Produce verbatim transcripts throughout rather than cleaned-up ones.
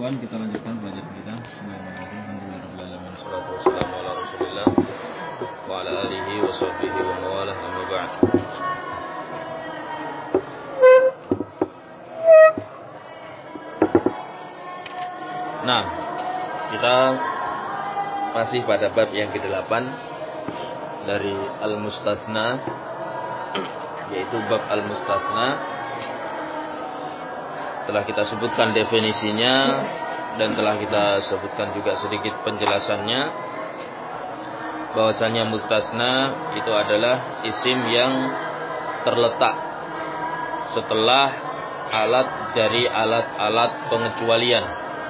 Ikhwan, kita lanjutkan pelajaran kita. Bismillahirrahmanirrahim. Alhamdulillahirrahmanirrahim. Wassalatu wassalamu ala Rasulillah wa ala alihi wa sahbihi wa mawalah, amma ba'd. Nah, kita masih pada bab yang kedelapan dari Al-Mustasna, yaitu bab Al-Mustasna. Telah kita sebutkan definisinya dan telah kita sebutkan juga sedikit penjelasannya, bahwasanya mustasna itu adalah isim yang terletak setelah alat dari alat-alat pengecualian.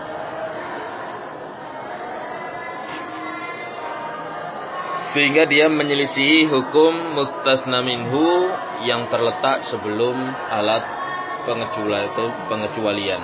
Sehingga dia menyelisihi hukum mustasna minhu yang terletak sebelum alat pengecualian itu pengecualian.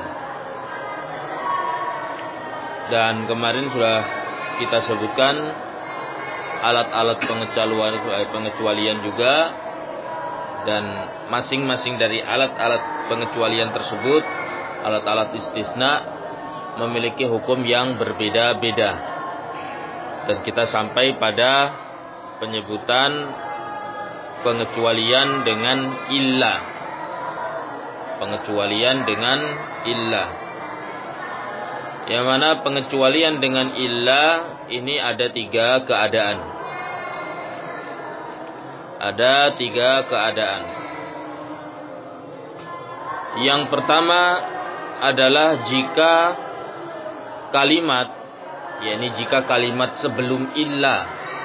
Dan kemarin sudah kita sebutkan alat-alat pengecualian pengecualian juga, dan masing-masing dari alat-alat pengecualian tersebut, alat-alat istisna, memiliki hukum yang berbeda-beda. Dan kita sampai pada penyebutan pengecualian dengan illah. Pengecualian dengan illah. Yang mana pengecualian dengan illah ini ada tiga keadaan. Ada tiga keadaan. Yang pertama adalah jika kalimat, yakni jika kalimat sebelum illah.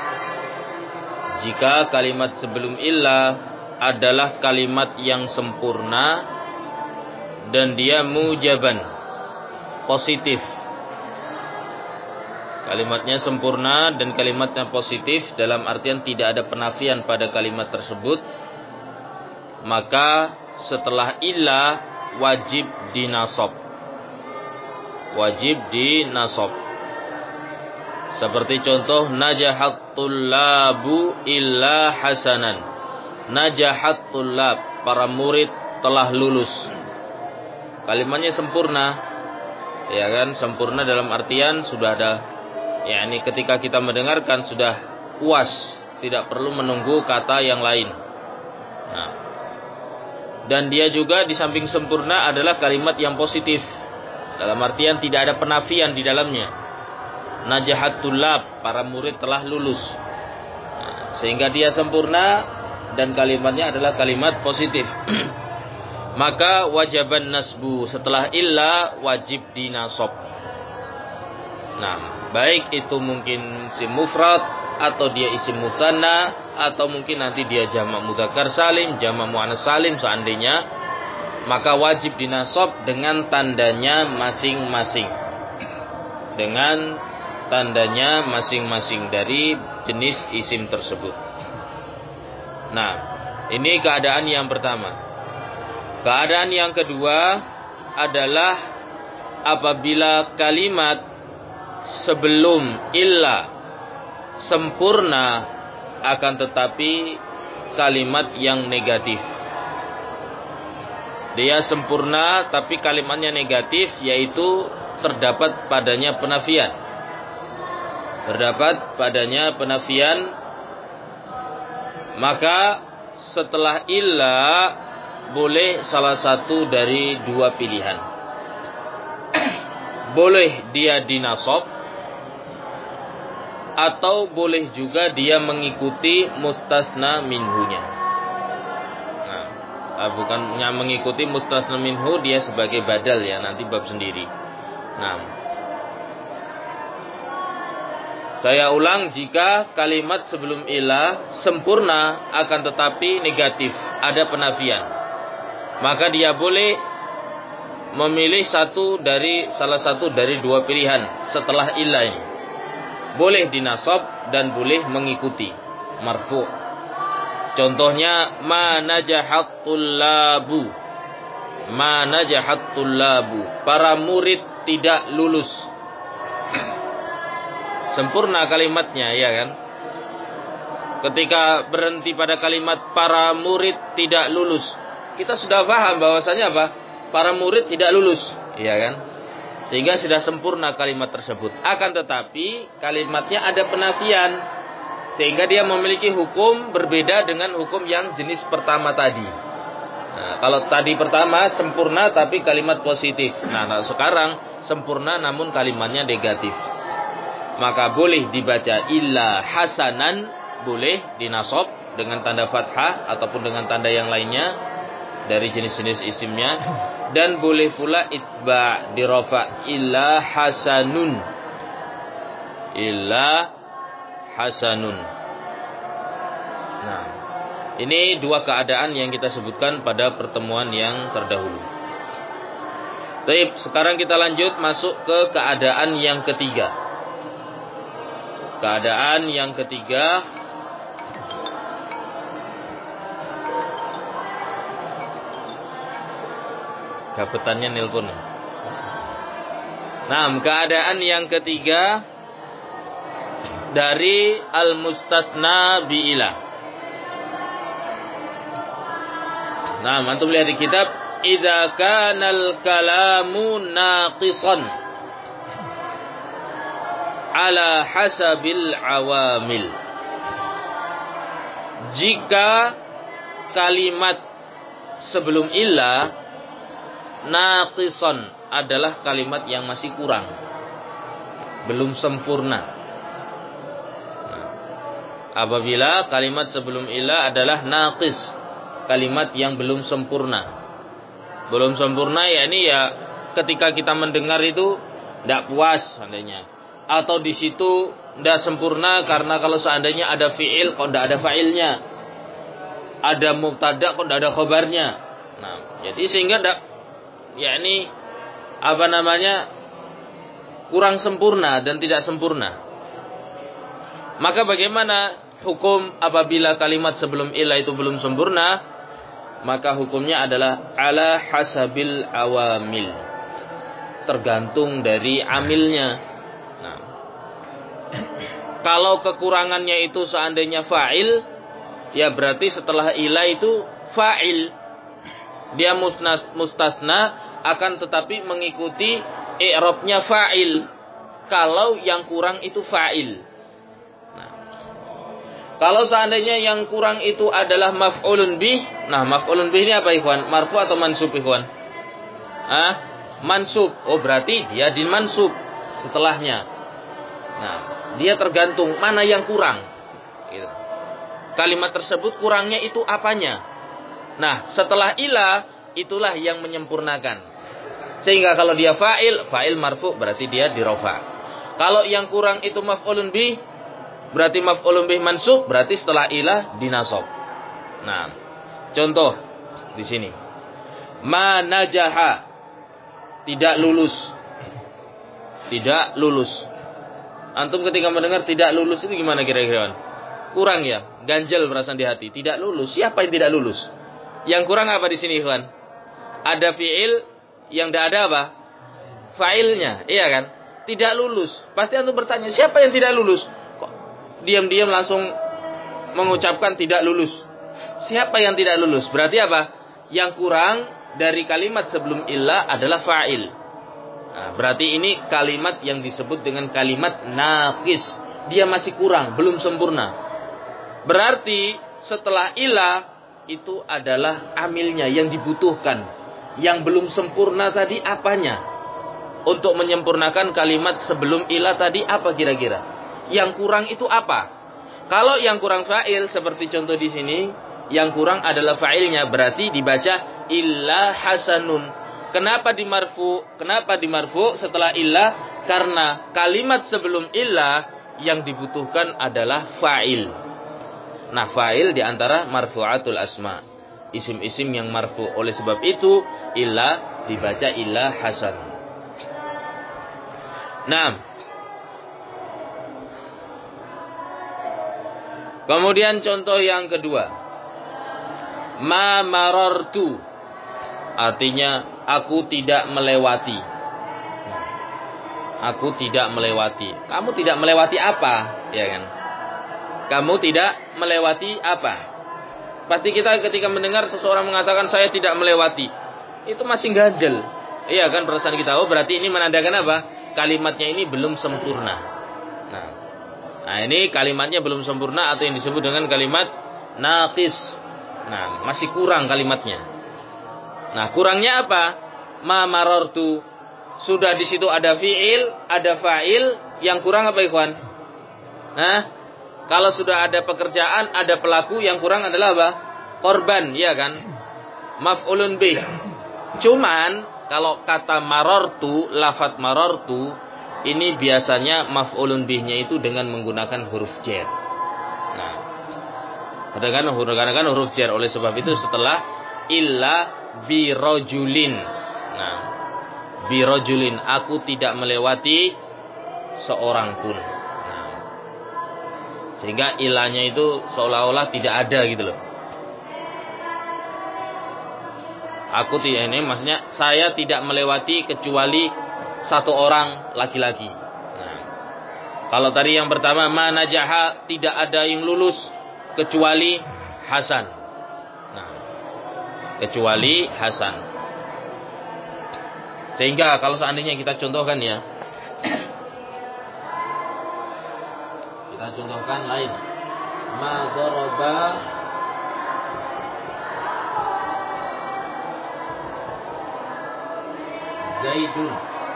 Jika kalimat sebelum illah adalah kalimat yang sempurna dan dia mujaban, positif. Kalimatnya sempurna dan kalimatnya positif dalam artian tidak ada penafian pada kalimat tersebut, maka setelah illah wajib dinasab. Wajib dinasab. Seperti contoh najahat tullabu illa hasanan. Najahat tullab, para murid telah lulus. Kalimatnya sempurna, ya kan? Sempurna dalam artian sudah ada, yakni ketika kita mendengarkan sudah puas, tidak perlu menunggu kata yang lain. Nah, dan dia juga di samping sempurna adalah kalimat yang positif, dalam artian tidak ada penafian di dalamnya. Najahat tullab, para murid telah lulus. Nah, sehingga dia sempurna dan kalimatnya adalah kalimat positif. Maka wajaban nasbu, setelah illa wajib dinasab. Nah, baik itu mungkin isim mufrad atau dia isim mutsanna, atau mungkin nanti dia jamak mudzakkar salim, jamak muannats salim seandainya, maka wajib dinasab dengan tandanya masing-masing. Dengan tandanya masing-masing dari jenis isim tersebut. Nah, ini keadaan yang pertama. Keadaan yang kedua adalah apabila kalimat sebelum illa sempurna akan tetapi kalimat yang negatif. Dia sempurna tapi kalimatnya negatif, yaitu terdapat padanya penafian. Terdapat padanya penafian, maka setelah illa boleh salah satu dari dua pilihan. Boleh dia dinasab, atau boleh juga dia mengikuti mustasna minhunya. Nah, bukannya mengikuti mustasna minhu, dia sebagai badal ya, nanti bab sendiri. Nah, saya ulang, jika kalimat sebelum ilah sempurna akan tetapi negatif, ada penafian, maka dia boleh memilih satu dari salah satu dari dua pilihan setelah ilah ini. Boleh dinasab dan boleh mengikuti marfu'. Contohnya ma najahat tullabu. Ma najahat tullabu, para murid tidak lulus. Sempurna kalimatnya, ya kan? Ketika berhenti pada kalimat para murid tidak lulus, kita sudah paham bahwasanya apa? Para murid tidak lulus, iya kan? Sehingga sudah sempurna kalimat tersebut. Akan tetapi kalimatnya ada penafian. Sehingga dia memiliki hukum berbeda dengan hukum yang jenis pertama tadi. Nah, kalau tadi pertama sempurna tapi kalimat positif. Nah, nah sekarang sempurna namun kalimatnya negatif. Maka boleh dibaca illa hasanan, boleh dinasab dengan tanda fathah ataupun dengan tanda yang lainnya dari jenis-jenis isimnya. Dan boleh pula itba dirafa illa hasanun. Illa hasanun. Nah, ini dua keadaan yang kita sebutkan pada pertemuan yang terdahulu. Baik, sekarang kita lanjut masuk ke keadaan yang ketiga. Keadaan yang ketiga Gapetannya nelpon. Nah, keadaan yang ketiga dari al-mustatsna bi'ila. Nah, antum lihat di kitab, idza kana al-kalamu naqisan ala hasabil awamil. Jika kalimat sebelum illa naqison adalah kalimat yang masih kurang, belum sempurna. Nah, apabila kalimat sebelum illa adalah naqis, kalimat yang belum sempurna. Belum sempurna ya ini ya ketika kita mendengar itu tidak puas seandainya. Atau di situ tidak sempurna karena kalau seandainya ada fi'il kok tidak ada fa'ilnya. Ada mubtada kok tidak ada khabarnya. Nah, jadi sehingga tidak ya ini apa namanya kurang sempurna dan tidak sempurna. Maka bagaimana hukum apabila kalimat sebelum illa itu belum sempurna? Maka hukumnya adalah ala hasabil awamil, tergantung dari amilnya. Nah, kalau kekurangannya itu seandainya fa'il, ya berarti setelah illa itu fa'il. Dia mustasna akan tetapi mengikuti i'rabnya fa'il. Kalau yang kurang itu fa'il. Nah, kalau seandainya yang kurang itu adalah maf'ulun bih. Nah, maf'ulun bih ini apa ikhwan? Marfu atau mansub ikhwan? Ah, mansub. Oh, berarti dia dimansub setelahnya. Nah, dia tergantung mana yang kurang. Gitu. Kalimat tersebut kurangnya itu apanya? Nah, setelah ila itulah yang menyempurnakan. Sehingga kalau dia fa'il, fa'il marfu berarti dia dirofa. Kalau yang kurang itu maf'ulun bih, berarti maf'ulun bih mansub, berarti setelah ila dinasab. Nah, contoh di sini. Ma najaha, tidak lulus. Tidak lulus. Antum ketika mendengar tidak lulus itu gimana kira-kira? Kurang ya, ganjel perasaan di hati. Tidak lulus. Siapa yang tidak lulus? Yang kurang apa di sini, ikhwan? Ada fi'il yang tidak ada apa? Fa'ilnya, iya kan? Tidak lulus. Pasti antum bertanya, siapa yang tidak lulus? Kok diam-diam langsung mengucapkan tidak lulus? Siapa yang tidak lulus? Berarti apa? Yang kurang dari kalimat sebelum illa adalah fa'il. Nah, berarti ini kalimat yang disebut dengan kalimat naqis. Dia masih kurang, belum sempurna. Berarti setelah illa itu adalah amilnya yang dibutuhkan. Yang belum sempurna tadi apanya? Untuk menyempurnakan kalimat sebelum ila tadi apa kira-kira? Yang kurang itu apa? Kalau yang kurang fa'il seperti contoh di sini, yang kurang adalah fa'ilnya, berarti dibaca illa hasanun. Kenapa dimarfu? Kenapa dimarfu setelah illa? Karena kalimat sebelum illa yang dibutuhkan adalah fa'il. Nah, fa'il di antara marfu'atul asma, isim-isim yang marfu. Oleh sebab itu illa dibaca illa hasan. Nah, kemudian contoh yang kedua, ma marartu, artinya aku tidak melewati. Aku tidak melewati. Kamu tidak melewati apa? Ya kan? Kamu tidak melewati apa? Pasti kita ketika mendengar seseorang mengatakan saya tidak melewati, itu masih ganjel. Iya kan perasaan kita. Oh berarti ini menandakan apa? Kalimatnya ini belum sempurna. Nah, nah ini kalimatnya belum sempurna atau yang disebut dengan kalimat naqis. Nah, masih kurang kalimatnya. Nah, kurangnya apa? Ma marartu. Sudah di situ ada fiil, ada fa'il, yang kurang apa ikhwan? Nah, kalau sudah ada pekerjaan, ada pelaku, yang kurang adalah apa? Korban, ya kan? Maf'ulun bih. Cuman kalau kata marartu, lafadz marartu, ini biasanya maf'ulun bihnya itu dengan menggunakan huruf jar. Nah, dengan menggunakan huruf jar. Oleh sebab itu setelah illa birojulin. Nah, birojulin, aku tidak melewati seorang pun. Nah, sehingga ilahnya itu seolah-olah tidak ada gitu loh. Aku tidak, ini maksudnya saya tidak melewati kecuali satu orang laki-laki. Nah, kalau tadi yang pertama ma najaha, tidak ada yang lulus kecuali Hasan. Nah, kecuali Hasan. Sehingga kalau seandainya kita contohkan ya, kita contohkan lain. Ma daraba Zaidun.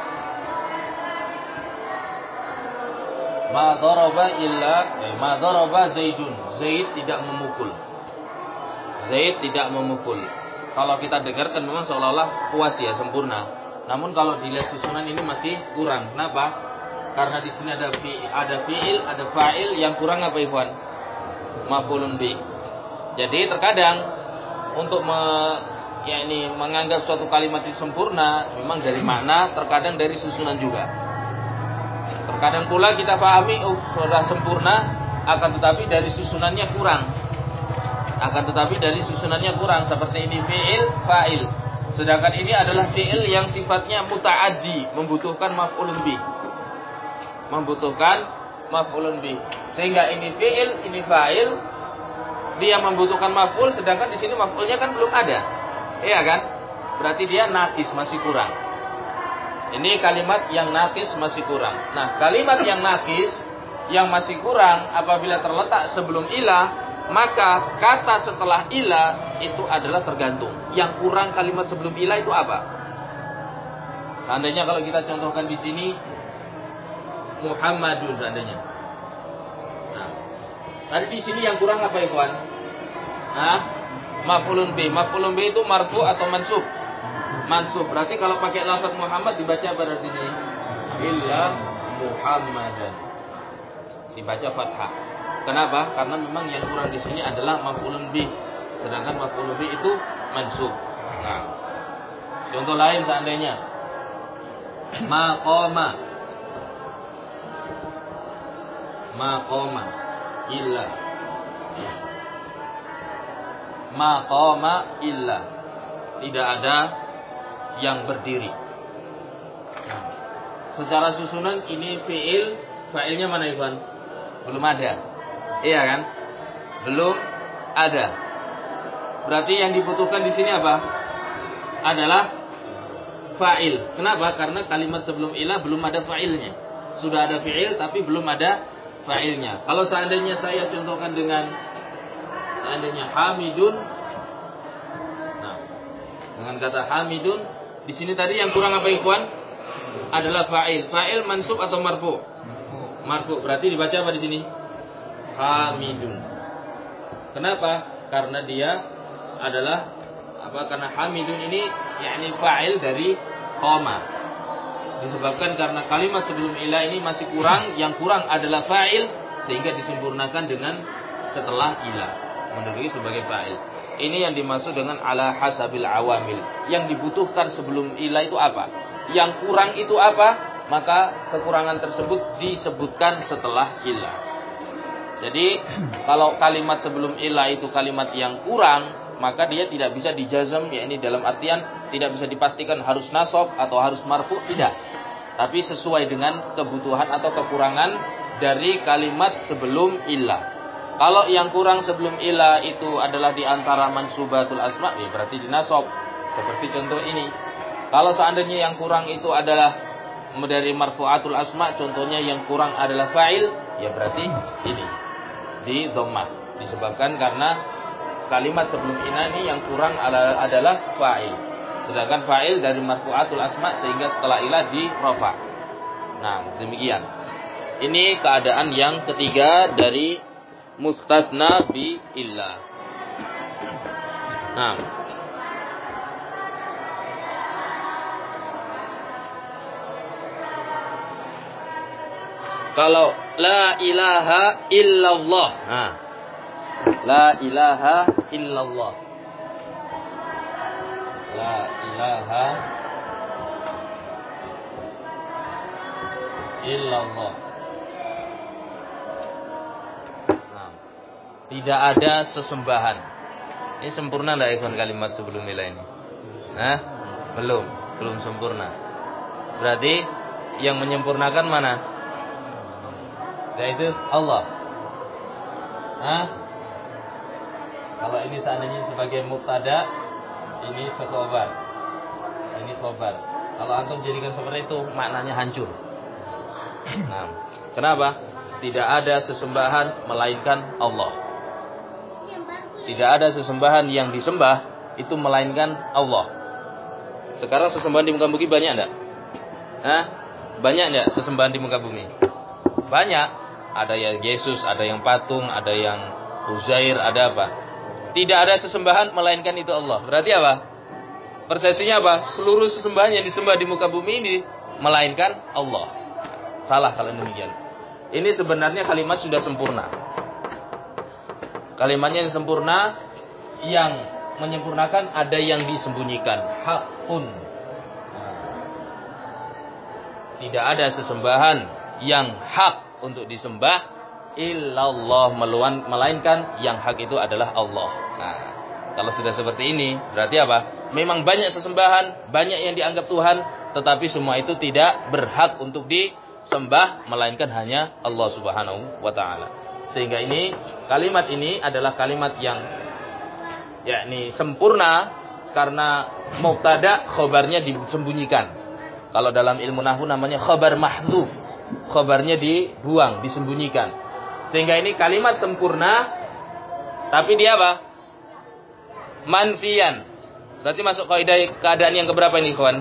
Ma daraba illa eh, ma daraba Zaidun. Zaid tidak memukul. Zaid tidak memukul. Kalau kita dengarkan memang seolah-olah puas ya, sempurna. Namun kalau dilihat susunan ini masih kurang. Kenapa? Karena di sini ada fi, ada fiil, ada fa'il, yang kurang apa ikhwan? Maf'ulun bih. Jadi terkadang untuk me, ya ini menganggap suatu kalimat itu sempurna memang dari makna, terkadang dari susunan juga. Terkadang pula kita pahami oh sudah sempurna, akan tetapi dari susunannya kurang. Akan tetapi dari susunannya kurang, seperti ini fiil, fa'il. Sedangkan ini adalah fiil yang sifatnya muta'addi, membutuhkan maf'ulun bih. Membutuhkan maf'ulun bih. Sehingga ini fiil, ini fa'il, dia membutuhkan maf'ul, sedangkan di sini maf'ulnya kan belum ada. Iya kan? Berarti dia nakis, masih kurang. Ini kalimat yang nakis masih kurang. Nah, kalimat yang nakis yang masih kurang apabila terletak sebelum ilah, maka kata setelah ilah itu adalah tergantung. Yang kurang kalimat sebelum ilah itu apa? Seandainya kalau kita contohkan di sini Muhammadun seandainya. Nah, tadi di sini yang kurang apa ya kawan? Nah, maf'ulun bih. Maf'ulun bih itu marfu atau mansub? Mansub. Berarti kalau pakai lafaz Muhammad dibaca apa berarti ini? Illa Muhammadan. Dibaca fathah. Kenapa? Karena memang yang kurang di sini adalah maf'ulun bih. Sedangkan maf'ulun bih itu mansub. Nah, contoh lain seandainya maqama. Maqama illa. Maqama illa. Tidak ada yang berdiri. Nah, secara susunan ini fi'il, fa'ilnya mana Ivan? Belum ada. Iya kan? Belum ada. Berarti yang dibutuhkan di sini apa? Adalah fa'il. Kenapa? Karena kalimat sebelum ilah belum ada fa'ilnya. Sudah ada fi'il tapi belum ada fa'ilnya. Kalau seandainya saya contohkan dengan seandainya hamidun. Nah, dengan kata hamidun, di sini tadi yang kurang apa ikhwan? Adalah fa'il. Fa'il mansub atau marfu? Marfu. Berarti dibaca apa di sini? Hamidun. Kenapa? Karena dia adalah apa? Karena hamidun ini yakni fa'il dari qama. Disebabkan karena kalimat sebelum ilah ini masih kurang, yang kurang adalah fa'il sehingga disempurnakan dengan setelah ilah menduduki sebagai fa'il. Ini yang dimaksud dengan ala hasabil awamil. Yang dibutuhkan sebelum ilah itu apa? Yang kurang itu apa? Maka kekurangan tersebut disebutkan setelah ilah. Jadi kalau kalimat sebelum ilah itu kalimat yang kurang, maka dia tidak bisa dijazam, yakni dalam artian tidak bisa dipastikan harus nasab atau harus marfu, tidak. Tapi sesuai dengan kebutuhan atau kekurangan dari kalimat sebelum ilah. Kalau yang kurang sebelum ilah itu adalah di antara mansubatul asma, ya berarti dinasab. Seperti contoh ini. Kalau seandainya yang kurang itu adalah dari marfu'atul asma, contohnya yang kurang adalah fa'il, ya berarti ini di dhammah. Disebabkan karena kalimat sebelum ina ini yang kurang adalah fa'il. Sedangkan fa'il dari marfu'atul asma sehingga setelah ilah di rafa. Nah, demikian. Ini keadaan yang ketiga dari mustasna bi illah. Nah, kalau la ilaha illallah. Nah, la ilaha illallah. La ilaha illallah. Nah, tidak ada sesembahan. Ini sempurna enggak ikhwan kalimat sebelum ilah ini? Nah, belum, belum sempurna. Berarti yang menyempurnakan mana? Yaitu Allah. Hah? Kalau ini seandainya sebagai mubtada, ini khobar. Ini khobar. Kalau antum jadikan seperti itu, maknanya hancur. Nah, kenapa? Tidak ada sesembahan melainkan Allah. Tidak ada sesembahan yang disembah itu melainkan Allah. Sekarang sesembahan di muka bumi banyak enggak? Hah? Banyak enggak sesembahan di muka bumi? Banyak. Ada yang Yesus, ada yang patung, ada yang Uzair, ada apa? Tidak ada sesembahan melainkan itu Allah. Berarti apa? Persesinya apa? Seluruh sesembahan yang disembah di muka bumi ini melainkan Allah. Salah kalau demikian. Ini sebenarnya kalimat sudah sempurna. Kalimatnya yang sempurna, yang menyempurnakan ada yang disembunyikan. Hakun. Tidak ada sesembahan yang hak untuk disembah illallah, melainkan yang hak itu adalah Allah. Nah, kalau sudah seperti ini berarti apa? Memang banyak sesembahan, banyak yang dianggap Tuhan, tetapi semua itu tidak berhak untuk disembah melainkan hanya Allah Subhanahu wa taala. Sehingga ini kalimat ini adalah kalimat yang yakni sempurna karena mubtada khobarnya disembunyikan. Kalau dalam ilmu nahwu namanya khobar mahdzuf. Khobarnya dibuang, disembunyikan. Sehingga ini kalimat sempurna, tapi dia apa? Manfian. Berarti masuk kaidah keadaan yang keberapa ini, kawan?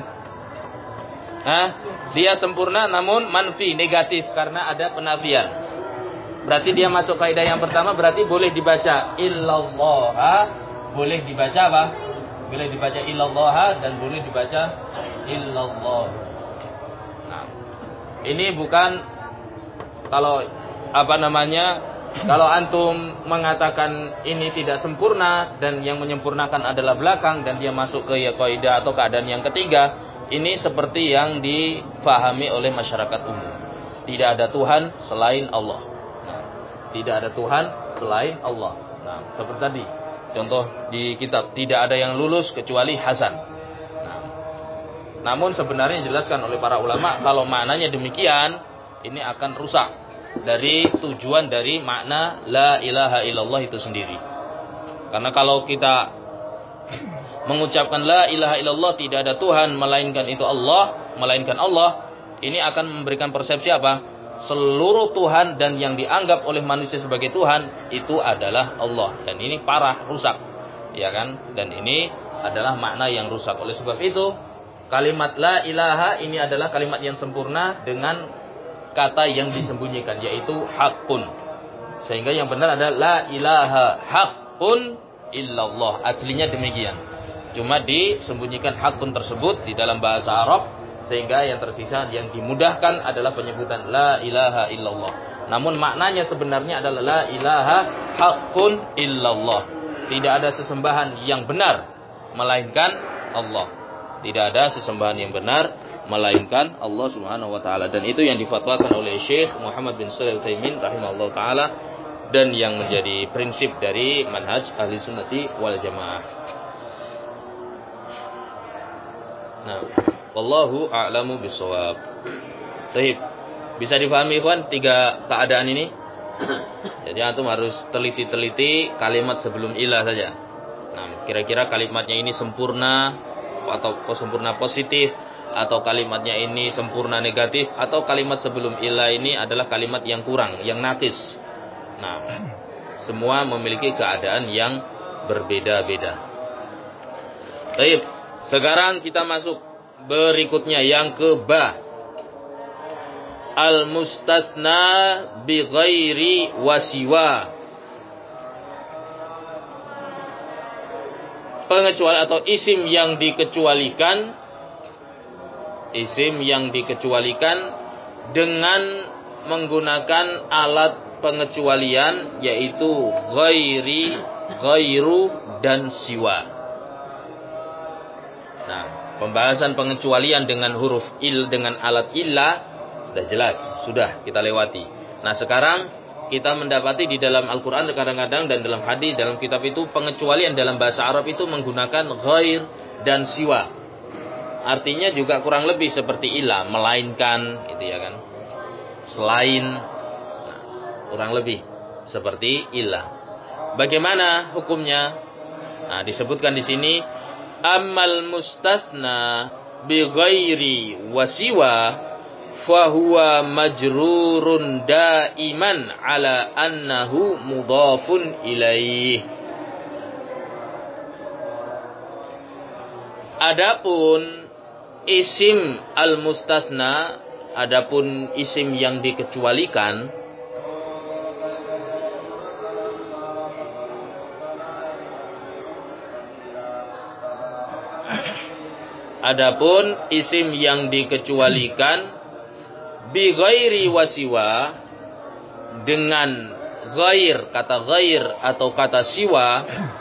Hah? Dia sempurna namun manfi, negatif karena ada penafian. Berarti dia masuk kaidah yang pertama, berarti boleh dibaca illallah, boleh dibaca apa? Boleh dibaca illallah dan boleh dibaca illallah. Nah, ini bukan kalau apa namanya, kalau antum mengatakan ini tidak sempurna dan yang menyempurnakan adalah belakang dan dia masuk ke ya kaidah atau keadaan yang ketiga, ini seperti yang difahami oleh masyarakat umum. Tidak ada Tuhan selain Allah. Nah, tidak ada Tuhan selain Allah. Nah, seperti tadi contoh di kitab, tidak ada yang lulus kecuali Hasan. Nah, namun sebenarnya dijelaskan oleh para ulama kalau maknanya demikian, ini akan rusak dari tujuan dari makna la ilaha illallah itu sendiri. Karena kalau kita mengucapkan la ilaha illallah, tidak ada Tuhan melainkan itu Allah, melainkan Allah, ini akan memberikan persepsi apa? Seluruh Tuhan dan yang dianggap oleh manusia sebagai Tuhan itu adalah Allah. Dan ini parah, rusak. Ya kan? Dan ini adalah makna yang rusak. Oleh sebab itu, kalimat la ilaha ini adalah kalimat yang sempurna dengan kata yang disembunyikan, yaitu hakun. Sehingga yang benar adalah la ilaha hakun illallah. Aslinya demikian. Cuma disembunyikan hakun tersebut di dalam bahasa Arab, sehingga yang tersisa yang dimudahkan adalah penyebutan la ilaha illallah. Namun maknanya sebenarnya adalah la ilaha hakun illallah. Tidak ada sesembahan yang benar melainkan Allah. Tidak ada sesembahan yang benar melainkan Allah Subhanahu wa taala, dan itu yang difatwakan oleh Syekh Muhammad bin Shalih Al-Utsaimin rahimahullah taala dan yang menjadi prinsip dari manhaj ahli sunnati wal jamaah. Nah, wallahu a'lamu bissawab. Baik. Bisa difahami ikhwan tiga keadaan ini? Jadi antum harus teliti-teliti kalimat sebelum ilah saja. Nah, kira-kira kalimatnya ini sempurna atau sempurna positif, atau kalimatnya ini sempurna negatif, atau kalimat sebelum illa ini adalah kalimat yang kurang, yang naqis. Nah, semua memiliki keadaan yang berbeda-beda. Baik, sekarang kita masuk berikutnya yang ke ba. Al-mustasna bi ghairi wasiwa. Pengecualian atau isim yang dikecualikan, isim yang dikecualikan dengan menggunakan alat pengecualian yaitu ghairi, ghairu dan siwa. Nah, pembahasan pengecualian dengan huruf il dengan alat illa sudah jelas, sudah kita lewati. Nah, sekarang kita mendapati di dalam Al-Quran kadang-kadang dan dalam hadis, dalam kitab itu pengecualian dalam bahasa Arab itu menggunakan ghair dan siwa. Artinya juga kurang lebih seperti illa, melainkan, gitu ya kan. Selain, nah, kurang lebih seperti illa. Bagaimana hukumnya? Nah, disebutkan di sini, ammal mustatsna bi ghairi wasiwa fahuwa majrurun daiman ala annahu mudhafun ilaih. Adapun isim al-mustatsna, adapun isim yang dikecualikan, adapun isim yang dikecualikan bi ghairi wasiwa, dengan ghair, kata ghair atau kata siwa,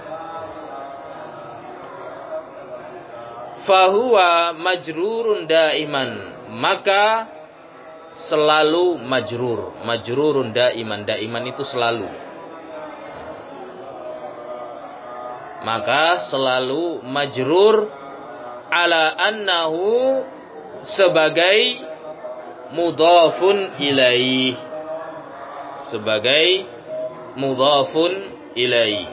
fahuwa majrurun daiman, maka selalu majrur. Majrurun daiman, daiman itu selalu, maka selalu majrur ala annahu sebagai mudhafun ilaih, sebagai mudhafun ilaih.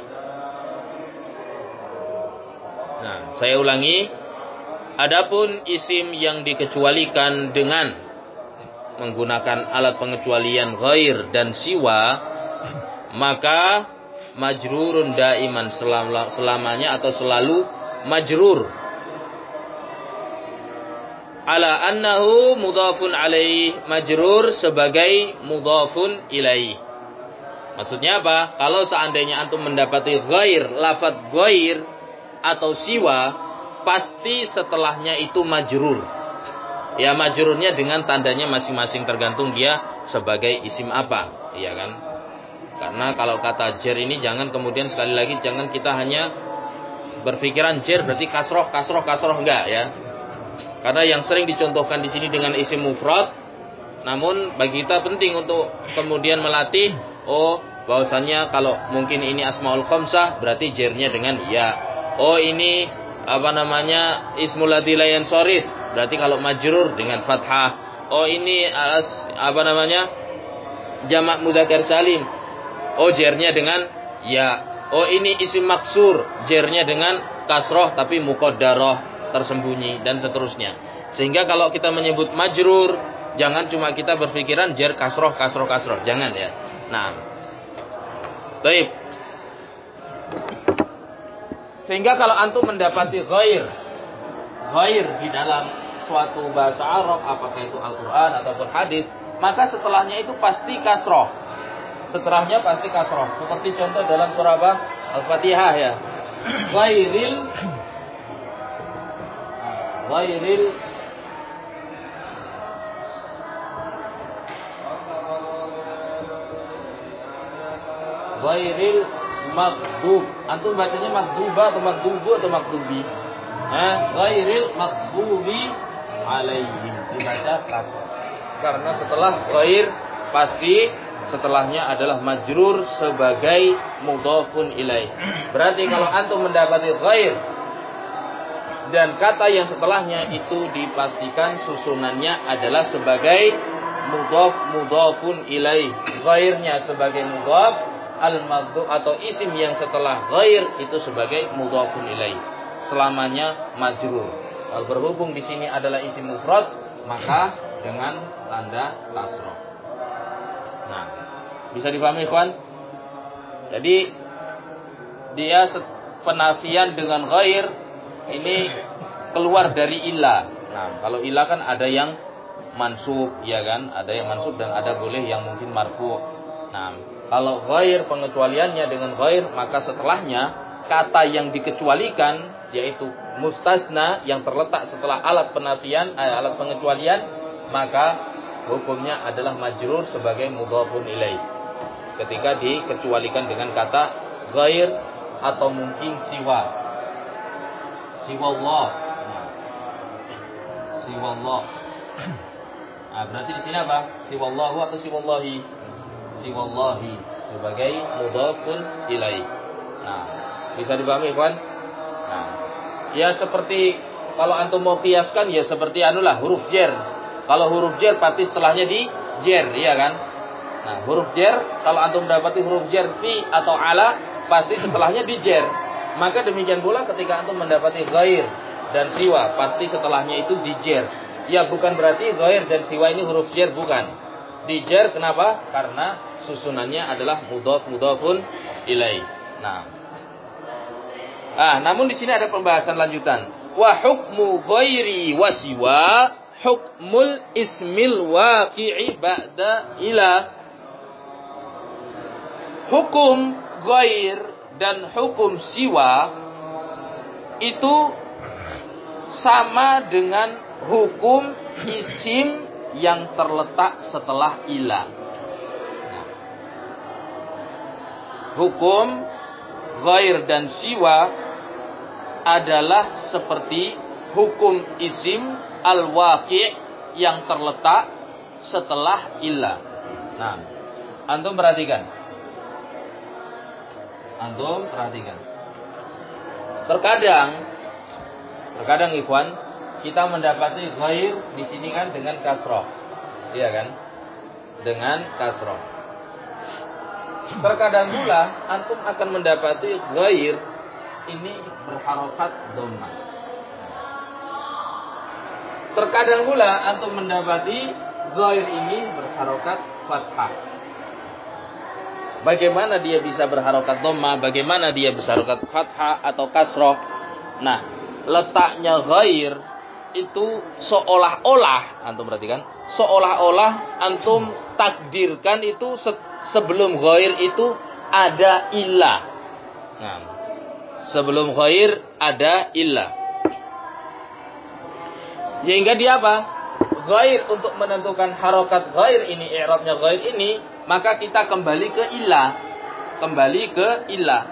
Nah, saya ulangi. Adapun isim yang dikecualikan dengan menggunakan alat pengecualian ghair dan siwa, maka majrurun daiman, selamanya atau selalu majrur ala annahu mudhafun alaih, majrur sebagai mudhafun ilaih. Maksudnya apa? Kalau seandainya antum mendapati ghair, lafadz ghair atau siwa, pasti setelahnya itu majrur. Ya, majrurnya dengan tandanya masing-masing, tergantung dia sebagai isim apa, iya kan? Karena kalau kata jer ini jangan kemudian sekali lagi jangan kita hanya berpikiran jer berarti kasroh, kasroh, kasroh, enggak ya. Karena yang sering dicontohkan di sini dengan isim mufrad, namun bagi kita penting untuk kemudian melatih, oh bahwasannya kalau mungkin ini asmaul khamsah berarti jernya dengan ya. Oh ini apa namanya ismul ladzi la yansharif, berarti kalau majrur dengan fathah. Oh ini as, apa namanya jamak mudzakkar salim, oh jernya dengan ya. Oh ini isim maksur, jernya dengan kasroh tapi muqaddarah, tersembunyi, dan seterusnya. Sehingga kalau kita menyebut majrur, jangan cuma kita berpikiran jer kasroh, kasroh, kasroh. Jangan ya. Nah, baik. Sehingga kalau antum mendapati ghair, ghair di dalam suatu bahasa Arab, apakah itu Al-Quran ataupun hadis, maka setelahnya itu pasti kasroh. Setelahnya pasti kasroh. Seperti contoh dalam surah Al-Fatihah ya. Ghairil Ghairil Ghairil maghdub. Antum bacanya maghdubah atau maghdubu atau maghdubi? Eh, ghairil maghdubi alaihim. Dibaca kasroh. Karena setelah ghair pasti setelahnya adalah majrur sebagai mudhafun ilaih. Berarti kalau antum mendapati ghair dan kata yang setelahnya itu dipastikan susunannya adalah sebagai mudhaf mudhafun ilaih. Ghairnya sebagai mudhaf, al-maghdub atau isim yang setelah ghair itu sebagai mudhafun ilaih. Selamanya majrur. Kalau berhubung di sini adalah isim mufrad, maka dengan tanda kasroh. Nah, bisa dipahami ikhwan? Jadi dia penafian dengan ghair ini keluar dari ilah. Nah, kalau ilah kan ada yang mansub, ya kan? Ada yang mansub dan ada boleh yang mungkin marfu. Nah, kalau ghair pengecualiannya dengan ghair, maka setelahnya kata yang dikecualikan yaitu mustasna yang terletak setelah alat penafian, eh, alat pengecualian, maka hukumnya adalah majrur sebagai mudhafun ilaih. Ketika dikecualikan dengan kata ghair atau mungkin siwa. Siwa Allah. Nah, siwa Allah. Nah, berarti di sini apa? Siwallahu atau siwallahi? Siwallahi sebagai mudhafun ilaih. Nah, bisa dipahami, ikhwan? Nah, ya seperti kalau antum mau kiaskan ya seperti anulah huruf jer. Kalau huruf jer pasti setelahnya di jer, iya kan? Nah, huruf jer kalau antum mendapati huruf jer fi atau ala pasti setelahnya di jer. Maka demikian pula ketika antum mendapati ghair dan siwa pasti setelahnya itu di jer. Ya bukan berarti ghair dan siwa ini huruf jer, bukan. Di jer kenapa? Karena susunannya adalah mudhaf mudhafun ilaih. Nah. Ah, namun di sini ada pembahasan lanjutan. Wa hukmu ghairi wa siwa hukmul ismil waqi'i ba'da ila. Hukum ghair dan hukum siwa itu sama dengan hukum isim yang terletak setelah ila. Nah, hukum ghair dan siwa adalah seperti hukum isim al-waqi' yang terletak setelah illa. Nah, antum perhatikan. Antum perhatikan. Terkadang, terkadang ikhwan, kita mendapati ghair di sini kan dengan kasroh, iya kan? Dengan kasroh. Terkadang pula antum akan mendapati ghair ini berharokat dhamma. Terkadang pula antum mendapati ghair ini berharokat fathah. Bagaimana dia bisa berharokat dhamma? Bagaimana dia bisa berharokat fathah atau kasroh? Nah, letaknya ghair itu seolah-olah antum perhatikan, seolah-olah antum takdirkan itu se- sebelum ghair itu ada illah. Nah, sebelum ghair ada illah. Sehingga dia apa? Ghair, untuk menentukan harokat ghair ini, i'rabnya ghair ini, maka kita kembali ke illah. Kembali ke illah.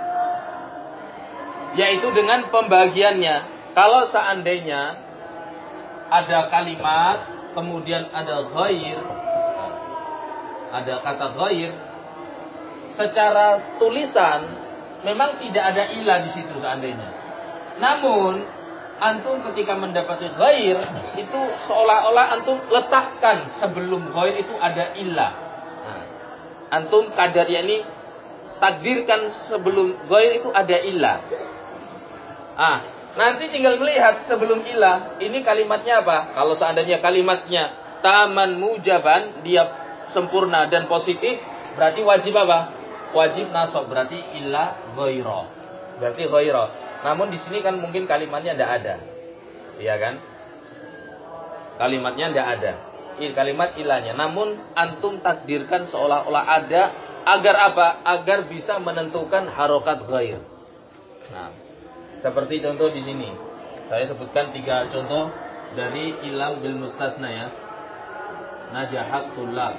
Yaitu dengan pembagiannya. Kalau seandainya ada kalimat, kemudian ada ghair, ada kata ghair, secara tulisan memang tidak ada ilah di situ seandainya. Namun antum ketika mendapati ghair itu seolah-olah antum letakkan sebelum ghair itu ada ilah. Nah, antum kadar ini takdirkan sebelum ghair itu ada ilah. Ah, nanti tinggal melihat sebelum ilah ini kalimatnya apa. Kalau seandainya kalimatnya taman mujaban, dia sempurna dan positif, berarti wajib apa? Wajib nasab, berarti ilah ghaira. Berarti ghaira. Namun di sini kan mungkin kalimatnya tidak ada. Iya kan? Kalimatnya tidak ada. Ini kalimat ilahnya. Namun antum takdirkan seolah-olah ada, agar apa? Agar bisa menentukan harokat ghair. Nah, seperti contoh di sini. Saya sebutkan tiga contoh dari ilam bil mustasna ya. Najahat tulab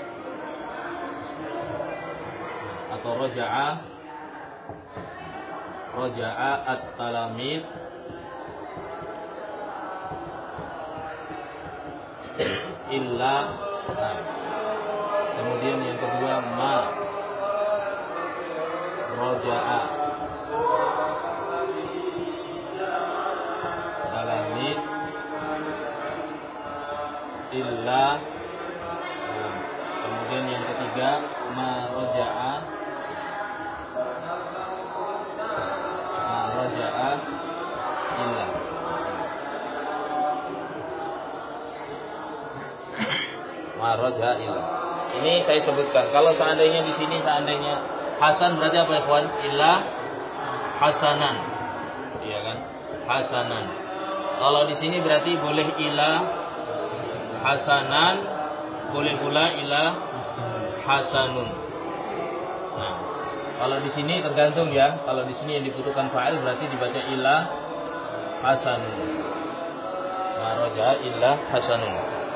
atau roja'a, roja'a at-talamid, illa. Nah, kemudian yang kedua ma roja'a talamid illa. Kemudian yang ketiga ma roja'a ma roja'a illa. Maraja illa. Ini saya sebutkan. Kalau seandainya di sini seandainya hasan berarti apa ya kawan? Illa hasanan. Iya kan? Hasanan. Kalau di sini berarti boleh illa hasanan, boleh pula illa hasanun. Nah, kalau di sini tergantung ya. Kalau di sini yang dibutuhkan fa'il berarti dibaca illa hasanun. Maraja illa hasanun.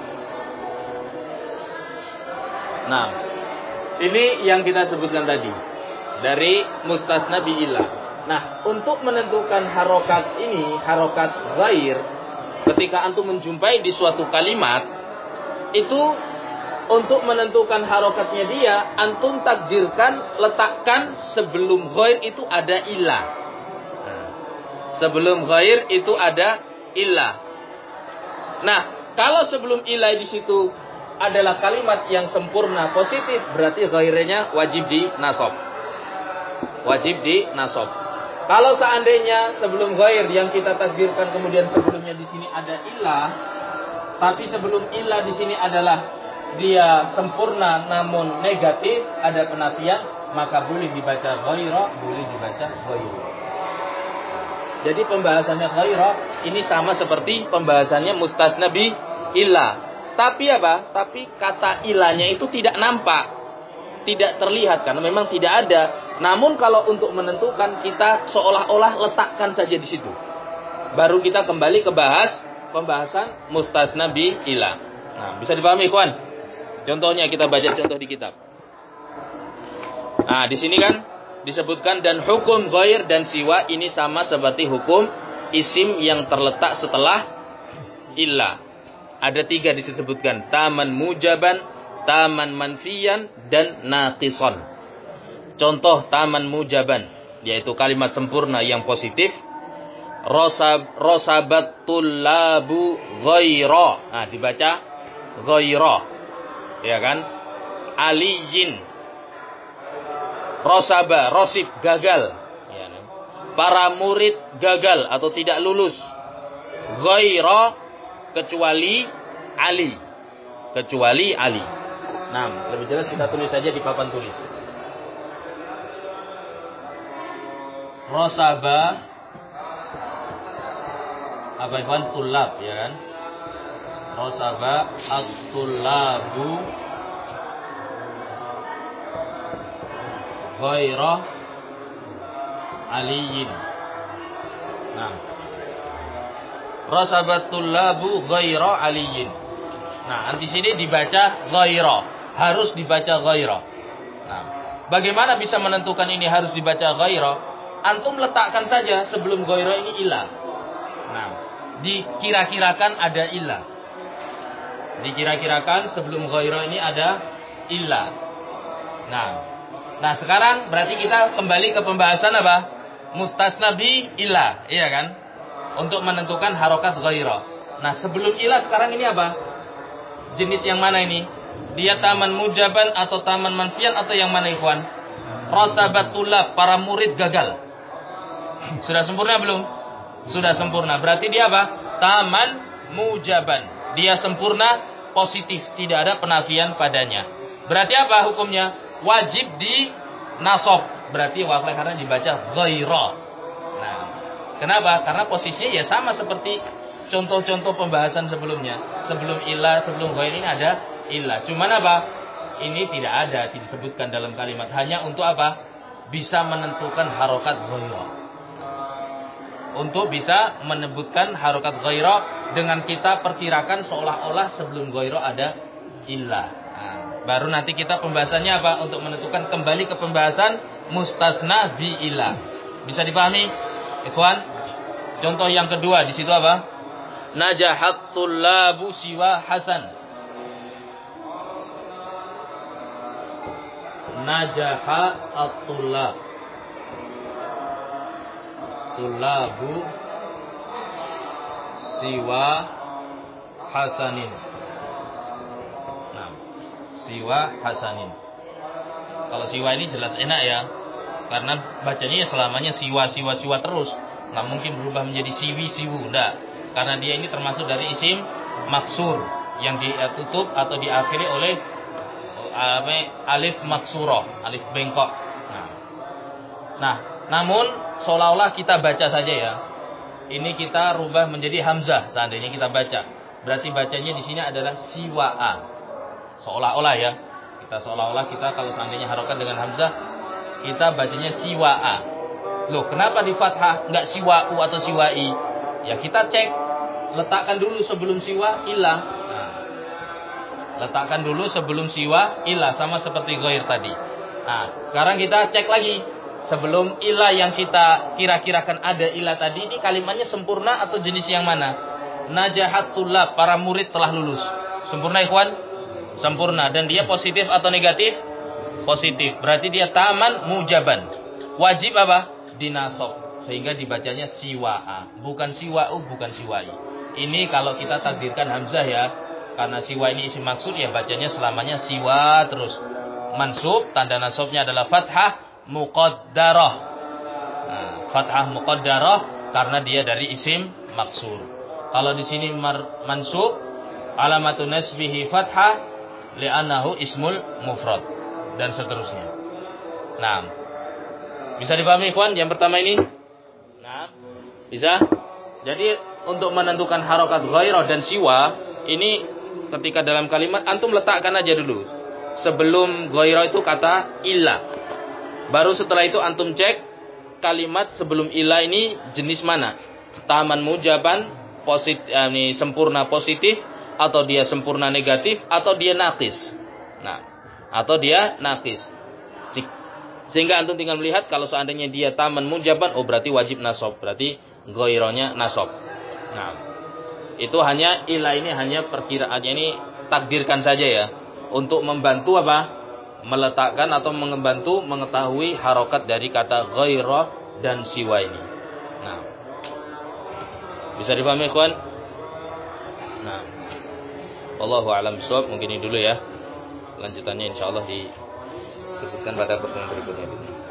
Nah, ini yang kita sebutkan tadi dari mustasna bi illa. Nah, untuk menentukan harokat ini, harokat ghair, ketika antum menjumpai di suatu kalimat, itu untuk menentukan harokatnya dia, antum takdirkan, letakkan sebelum ghair itu ada illa. Nah, sebelum ghair itu ada illa. Nah, kalau sebelum illa di situ adalah kalimat yang sempurna positif, berarti ghairnya wajib di nasab. Wajib di nasab. Kalau seandainya sebelum ghair yang kita takdirkan kemudian sebelumnya di sini ada illah, tapi sebelum illah di sini adalah dia sempurna namun negatif, ada penafian, maka boleh dibaca ghaira, boleh dibaca ghair. Jadi pembahasannya ghaira ini sama seperti pembahasannya mustasna bi illah. Tapi apa? Tapi kata ilahnya itu tidak nampak, tidak terlihat karena memang tidak ada. Namun kalau untuk menentukan kita seolah-olah letakkan saja di situ. Baru kita kembali ke bahas pembahasan mustasna bi ilah. Nah, bisa dipahami, ikhwan? Contohnya kita baca contoh di kitab. Nah, di sini kan disebutkan dan hukum ghair dan siwa ini sama seperti hukum isim yang terletak setelah ilah. Ada tiga disebutkan, taman mujaban, taman manfiyan, dan naqison. Contoh taman mujaban, yaitu kalimat sempurna yang positif. Rosab, rosabatul labu ghaira. Nah, dibaca ghaira. Ya kan? Aliyin. Rosaba, rosib, gagal. Ya, kan? Para murid gagal atau tidak lulus. Ghaira, kecuali Ali. Kecuali Ali. Nah, lebih jelas kita tulis saja di papan tulis. Rosaba apa ikhwan? Tulab, ya kan? Rosaba at-tullabu ghaira aliyin. Nah, Rasabatul labu ghaira aliyin. Nah, di sini dibaca ghaira, harus dibaca ghaira. Nah, bagaimana bisa menentukan ini harus dibaca ghaira? Antum letakkan saja sebelum ghaira ini ilah. Nah, dikira-kirakan ada ilah. Dikira-kirakan sebelum ghaira ini ada ilah. Nah, nah sekarang berarti kita kembali ke pembahasan apa? Mustasna bi ilah, iya kan? Untuk menentukan harokat ghaira. Nah, sebelum ilah sekarang ini apa? Jenis yang mana ini? Dia taman mujaban atau taman manfian atau yang mana, ikhwan? Rosabatullah, para murid gagal. Sudah sempurna belum? Sudah sempurna. Berarti dia apa? Taman mujaban. Dia sempurna, positif, tidak ada penafian padanya. Berarti apa hukumnya? Wajib di nasab. Berarti wakil karena dibaca ghaira. Nah, kenapa? Karena posisinya ya sama seperti contoh-contoh pembahasan sebelumnya. Sebelum ilah, sebelum ghair ini ada ilah. Cuman apa? Ini tidak ada, tidak disebutkan dalam kalimat. Hanya untuk apa? Bisa menentukan harokat ghaira. Untuk bisa menyebutkan harokat ghaira dengan kita perkirakan seolah-olah sebelum ghaira ada ilah. Nah, baru nanti kita pembahasannya apa? Untuk menentukan kembali ke pembahasan mustasna bi ilah. Bisa dipahami? Ikhwan, contoh yang kedua di situ apa? Najahat tullabu siwa hasan. Najaha at-tullab. Tullabu siwa hasanin. Nah, siwa hasanin. Kalau siwa ini jelas enak ya. Karena bacanya ya selamanya siwa, siwa, siwa terus. Nggak mungkin berubah menjadi siwi, siwu. Enggak. Karena dia ini termasuk dari isim maksur. yang ditutup atau diakhiri oleh alif maksurah, alif bengkok. Nah, nah namun seolah-olah kita baca saja ya. Ini kita rubah menjadi hamzah seandainya kita baca. Berarti bacanya di sini adalah siwa'a. Seolah-olah ya. Kita seolah-olah kita kalau seandainya harokat dengan hamzah, kita bacanya siwa'a. Loh, kenapa di fathah enggak siwa'u atau siwa'i? Ya kita cek, letakkan dulu sebelum siwa ilah. Nah, letakkan dulu sebelum siwa ilah sama seperti ghair tadi. Nah, sekarang kita cek lagi. Sebelum ilah yang kita kira-kirakan ada ilah tadi, ini kalimatnya sempurna atau jenis yang mana? Najahat tulab, para murid telah lulus. Sempurna ikhwan? Sempurna. Dan dia positif atau negatif? Positif. Berarti dia taman mujaban. Wajib apa? Dinasob. Sehingga dibacanya siwa'a. Bukan siwa'u, bukan siwa'i. Ini kalau kita takdirkan hamzah ya. Karena siwa ini isi maksud ya bacanya selamanya siwa terus. Mansub, tanda nasabnya adalah fathah muqaddarah. Nah, fathah muqaddarah karena dia dari isim maksur. Kalau di sini mansub, alamatun nasbihi fathah li'annahu ismul mufrad dan seterusnya. Nah, bisa dipahami ikhwan yang pertama ini? Nah, bisa? Jadi untuk menentukan harokat ghairah dan siwa ini ketika dalam kalimat antum letakkan aja dulu. Sebelum ghairah itu kata illa. Baru setelah itu antum cek kalimat sebelum illa ini jenis mana? Taman mujaban, positif, ini sempurna positif, atau dia sempurna negatif, atau dia naqis. Nah, atau dia naqis. Sehingga antum tinggal melihat kalau seandainya dia taman mujaban, oh berarti wajib nasab, berarti ghairahnya nasab. Nah, itu hanya illa ini hanya perkiraannya ini takdirkan saja ya untuk membantu apa? Meletakkan atau membantu mengetahui harokat dari kata ghairah dan siwa ini. Nah, bisa dipahami ikhwan? Nah, wallahu a'lam bishawab. Mungkin ini dulu ya. Lanjutannya insyaallah disebutkan pada pertemuan berikutnya.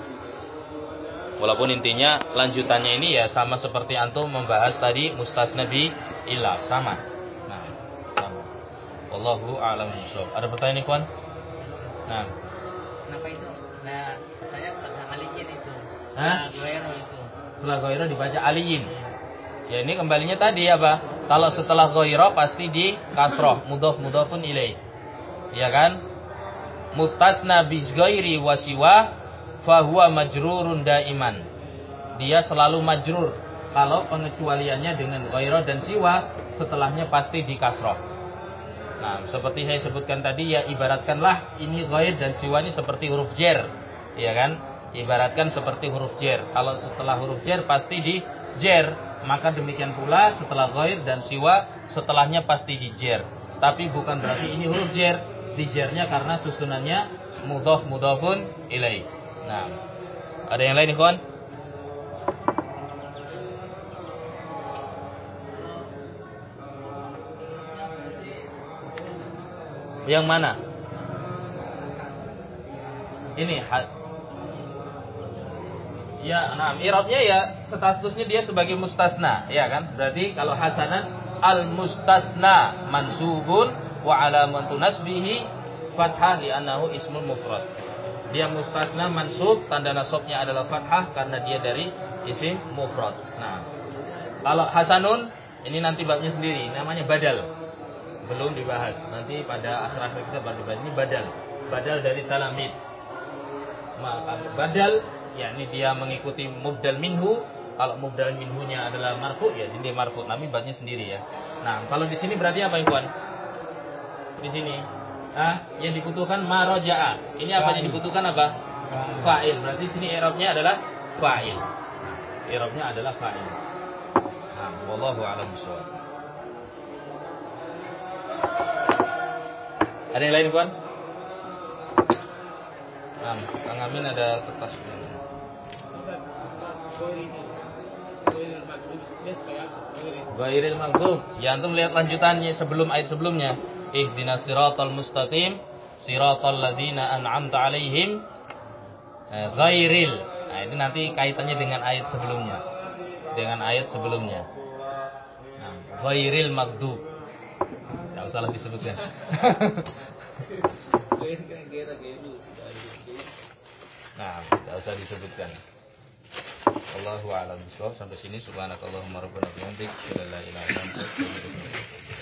Walaupun intinya lanjutannya ini ya sama seperti antum membahas tadi mustasna bi illa, sama. Nah, sama. Wallahu a'lam bishawab. Ada pertanyaan ikhwan? Nah, kenapa itu? Nah, saya pada aliyin itu. Hah? Nah, ghairah itu. Setelah ghairah dibaca aliyin. Ya ini kembalinya tadi apa? Kalau setelah ghairah pasti di kasroh, mudhaf mudhafun ilaih. Ya kan? Mustasna bi ghairi wa siwa fa huwa majrurun daiman. Dia selalu majrur. Kalau pengecualiannya dengan ghairah dan siwa, setelahnya pasti di kasroh. Nah, seperti saya sebutkan tadi ya ibaratkanlah ini ghair dan siwa ini seperti huruf jer. Ya kan? Ibaratkan seperti huruf jer. Kalau setelah huruf jer pasti di jer, maka demikian pula setelah ghair dan siwa setelahnya pasti di jer. Tapi bukan berarti ini huruf jer, di jernya karena susunannya mudhaf mudhafun ilaih. Nah, ada yang lain ikhwan? Yang mana? Ini ya, nah, i'rabnya ya statusnya dia sebagai mustasna, ya kan? Berarti kalau hasanan al mustasna mansubun wa alamatu nasbihi fathah li'annahu ismul mufrad. Dia mustasna mansub, tanda nasabnya adalah fathah karena dia dari isim mufrad. Nah, kalau hasanun ini nanti babnya sendiri, namanya badal. Belum dibahas. Nanti pada akhir-akhir kita baru dibahas ini badal. Badal dari talamid. Badal yakni dia mengikuti mubdal minhu. Kalau mubdal minhunya adalah marfu ya jadi marfu. Tapi babnya sendiri ya. Nah, kalau di sini berarti apa ikhwan? Di sini ah, yang dibutuhkan maroja'a. Ini apa yang dibutuhkan apa? Fa'il. Berarti sini i'rabnya adalah fa'il. I'rabnya adalah fa'il. Nah, wallahu a'lam bishawab. Ada yang lain kawan? Nah, Kang Amin ada kertas. Ghairil maghdub. Ya antum lihat lanjutannya sebelum ayat sebelumnya. Ihdinas siratal mustaqim siratal ladzina an'amta 'alaihim ghairil. Nah, ini nanti kaitannya dengan ayat sebelumnya. Dengan ayat sebelumnya. Nah, ghairil maghdub. Ya, Nggak usah lagi disebutkan. Nah, tidak usah disebutkan. Allahu a'lam bishawab. Sampai sini subhanakallahumma rabbana bihamdik, la ilaha illa anta, astaghfiruka wa atubu ilaik.